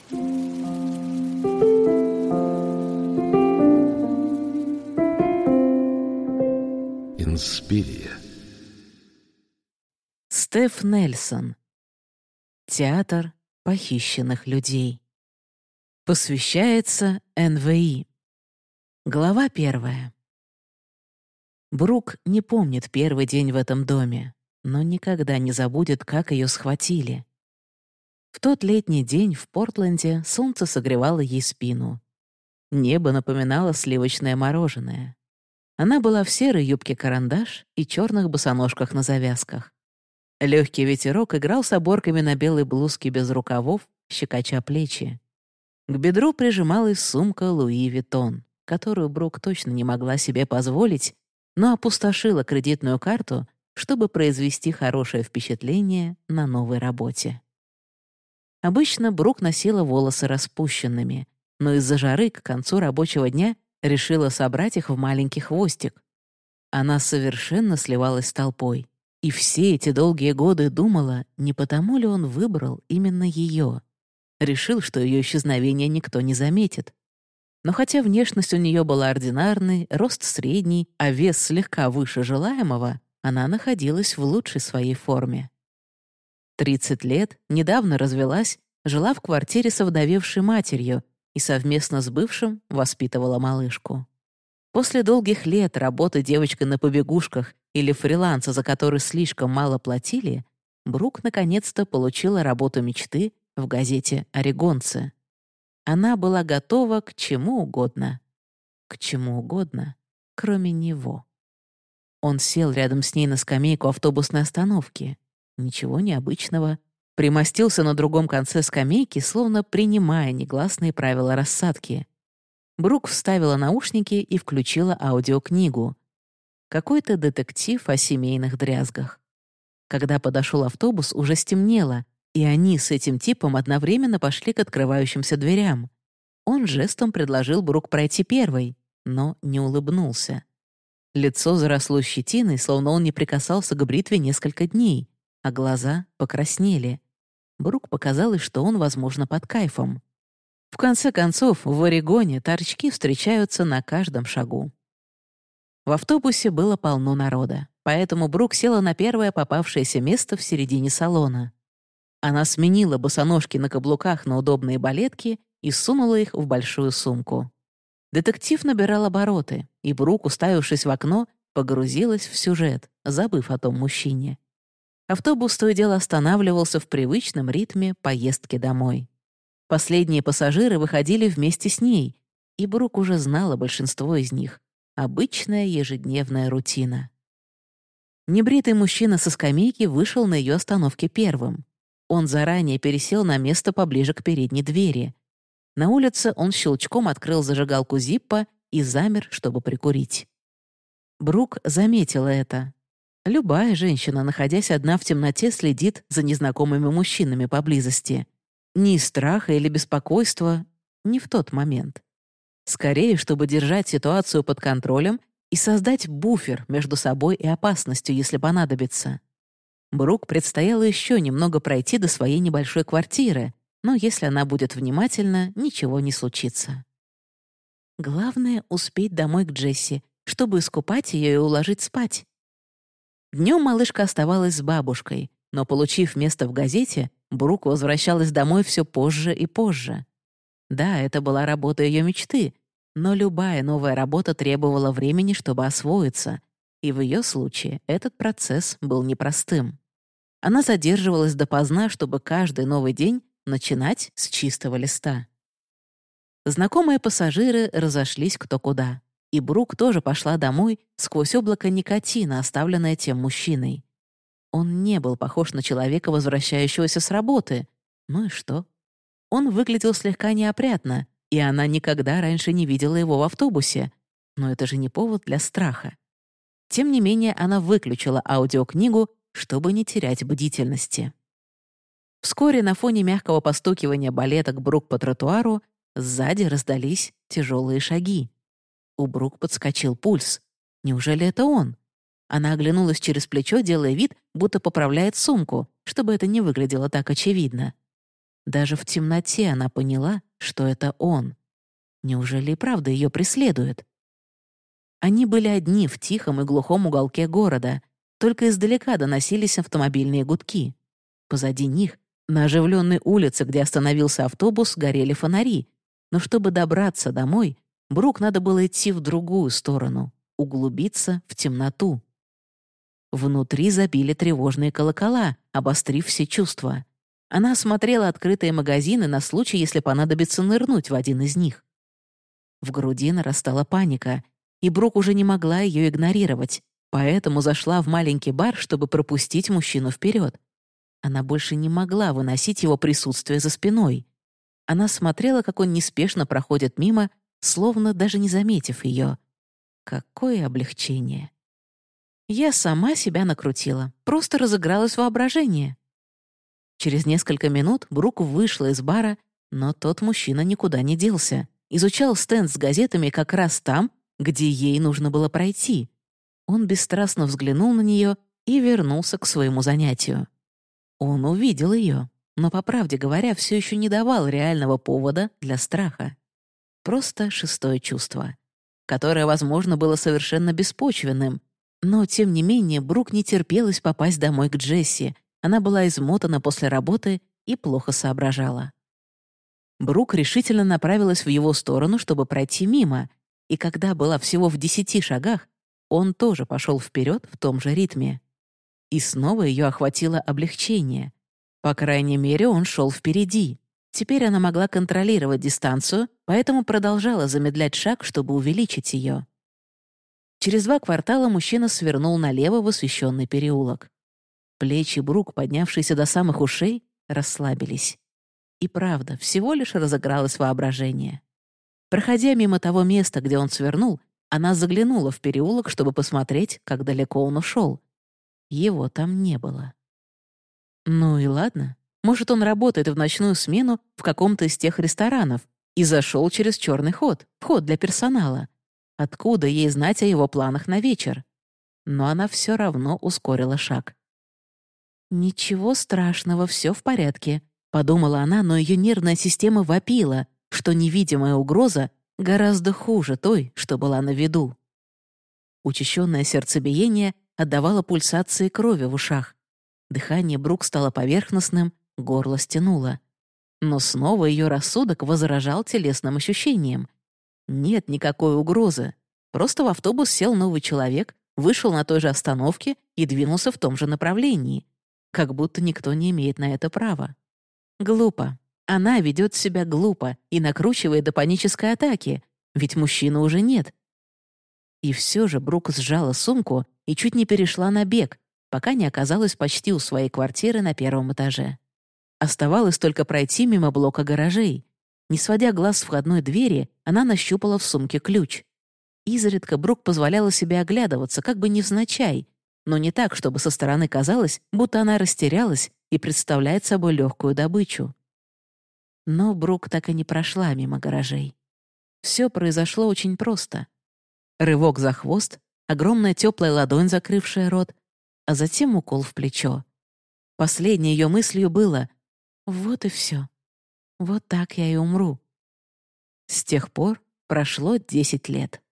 Инспирия. Стеф Нельсон. Театр похищенных людей. Посвящается НВИ. Глава 1. Брук не помнит первый день в этом доме, но никогда не забудет, как ее схватили. В тот летний день в Портленде солнце согревало ей спину. Небо напоминало сливочное мороженое. Она была в серой юбке-карандаш и черных босоножках на завязках. Легкий ветерок играл с оборками на белой блузке без рукавов, щекоча плечи. К бедру прижималась сумка Луи Виттон, которую Брук точно не могла себе позволить, но опустошила кредитную карту, чтобы произвести хорошее впечатление на новой работе. Обычно Брук носила волосы распущенными, но из-за жары к концу рабочего дня решила собрать их в маленький хвостик. Она совершенно сливалась с толпой, и все эти долгие годы думала, не потому ли он выбрал именно ее. Решил, что ее исчезновение никто не заметит. Но хотя внешность у нее была ординарной, рост средний, а вес слегка выше желаемого, она находилась в лучшей своей форме. 30 лет, недавно развелась, жила в квартире с овдовевшей матерью и совместно с бывшим воспитывала малышку. После долгих лет работы девочкой на побегушках или фриланса, за который слишком мало платили, Брук наконец-то получила работу мечты в газете «Орегонцы». Она была готова к чему угодно. К чему угодно, кроме него. Он сел рядом с ней на скамейку автобусной остановки. Ничего необычного. Примостился на другом конце скамейки, словно принимая негласные правила рассадки. Брук вставила наушники и включила аудиокнигу. Какой-то детектив о семейных дрязгах. Когда подошел автобус, уже стемнело, и они с этим типом одновременно пошли к открывающимся дверям. Он жестом предложил Брук пройти первой, но не улыбнулся. Лицо заросло щетиной, словно он не прикасался к бритве несколько дней, а глаза покраснели. Брук показалось, что он, возможно, под кайфом. В конце концов, в Орегоне торчки встречаются на каждом шагу. В автобусе было полно народа, поэтому Брук села на первое попавшееся место в середине салона. Она сменила босоножки на каблуках на удобные балетки и сунула их в большую сумку. Детектив набирал обороты, и Брук, уставившись в окно, погрузилась в сюжет, забыв о том мужчине. Автобус то и дело останавливался в привычном ритме поездки домой. Последние пассажиры выходили вместе с ней, и Брук уже знала большинство из них. Обычная ежедневная рутина. Небритый мужчина со скамейки вышел на ее остановке первым. Он заранее пересел на место поближе к передней двери. На улице он щелчком открыл зажигалку Зиппо и замер, чтобы прикурить. Брук заметила это. Любая женщина, находясь одна в темноте, следит за незнакомыми мужчинами поблизости. Ни из страха или беспокойства, не в тот момент. Скорее, чтобы держать ситуацию под контролем и создать буфер между собой и опасностью, если понадобится. Брук предстояло еще немного пройти до своей небольшой квартиры, но если она будет внимательна, ничего не случится. Главное — успеть домой к Джесси, чтобы искупать ее и уложить спать. Днем малышка оставалась с бабушкой, но, получив место в газете, Брук возвращалась домой все позже и позже. Да, это была работа ее мечты, но любая новая работа требовала времени, чтобы освоиться, и в ее случае этот процесс был непростым. Она задерживалась допоздна, чтобы каждый новый день начинать с чистого листа. Знакомые пассажиры разошлись кто куда, и Брук тоже пошла домой сквозь облако никотина, оставленное тем мужчиной. Он не был похож на человека, возвращающегося с работы. Ну и что? Он выглядел слегка неопрятно, и она никогда раньше не видела его в автобусе. Но это же не повод для страха. Тем не менее, она выключила аудиокнигу, чтобы не терять бдительности. Вскоре на фоне мягкого постукивания балеток Брук по тротуару сзади раздались тяжелые шаги. У Брук подскочил пульс. Неужели это он? Она оглянулась через плечо, делая вид, будто поправляет сумку, чтобы это не выглядело так очевидно. Даже в темноте она поняла, что это он. Неужели и правда ее преследует? Они были одни в тихом и глухом уголке города. Только издалека доносились автомобильные гудки. Позади них, на оживленной улице, где остановился автобус, горели фонари. Но чтобы добраться домой, Брук надо было идти в другую сторону, углубиться в темноту. Внутри забили тревожные колокола, обострив все чувства. Она осмотрела открытые магазины на случай, если понадобится нырнуть в один из них. В груди нарастала паника, и Брук уже не могла ее игнорировать, поэтому зашла в маленький бар, чтобы пропустить мужчину вперед. Она больше не могла выносить его присутствие за спиной. Она смотрела, как он неспешно проходит мимо, словно даже не заметив ее. Какое облегчение! Я сама себя накрутила, просто разыгралось воображение. Через несколько минут Брук вышла из бара, но тот мужчина никуда не делся. Изучал стенд с газетами как раз там, где ей нужно было пройти. Он бесстрастно взглянул на нее и вернулся к своему занятию. Он увидел ее, но, по правде говоря, все еще не давал реального повода для страха. Просто шестое чувство, которое, возможно, было совершенно беспочвенным, но, тем не менее, Брук не терпелось попасть домой к Джесси. Она была измотана после работы и плохо соображала. Брук решительно направилась в его сторону, чтобы пройти мимо, и когда была всего в 10 шагах, он тоже пошел вперед в том же ритме. И снова ее охватило облегчение. По крайней мере, он шел впереди. Теперь она могла контролировать дистанцию, поэтому продолжала замедлять шаг, чтобы увеличить ее. Через 2 квартала мужчина свернул налево в освещенный переулок. Плечи Брук, поднявшиеся до самых ушей, расслабились. И правда, всего лишь разыгралось воображение. Проходя мимо того места, где он свернул, она заглянула в переулок, чтобы посмотреть, как далеко он ушел. Его там не было. Ну и ладно. Может, он работает в ночную смену в каком-то из тех ресторанов и зашел через черный ход, вход для персонала. Откуда ей знать о его планах на вечер? Но она все равно ускорила шаг. «Ничего страшного, все в порядке», — подумала она, но ее нервная система вопила, что невидимая угроза гораздо хуже той, что была на виду. Учащенное сердцебиение отдавало пульсации крови в ушах. Дыхание Брук стало поверхностным, горло стянуло. Но снова ее рассудок возражал телесным ощущениям. Нет никакой угрозы. Просто в автобус сел новый человек, вышел на той же остановке и двинулся в том же направлении. Как будто никто не имеет на это права. Глупо. Она ведет себя глупо и накручивает до панической атаки, ведь мужчины уже нет. И все же Брук сжала сумку и чуть не перешла на бег, пока не оказалась почти у своей квартиры на 1-м этаже. Оставалось только пройти мимо блока гаражей. Не сводя глаз с входной двери, она нащупала в сумке ключ. Изредка Брук позволяла себе оглядываться, как бы невзначай, но не так, чтобы со стороны казалось, будто она растерялась и представляет собой легкую добычу. Но Брук так и не прошла мимо гаражей. Все произошло очень просто. Рывок за хвост, огромная теплая ладонь, закрывшая рот, а затем укол в плечо. Последней ее мыслью было: «Вот и все. Вот так я и умру». С тех пор прошло 10 лет.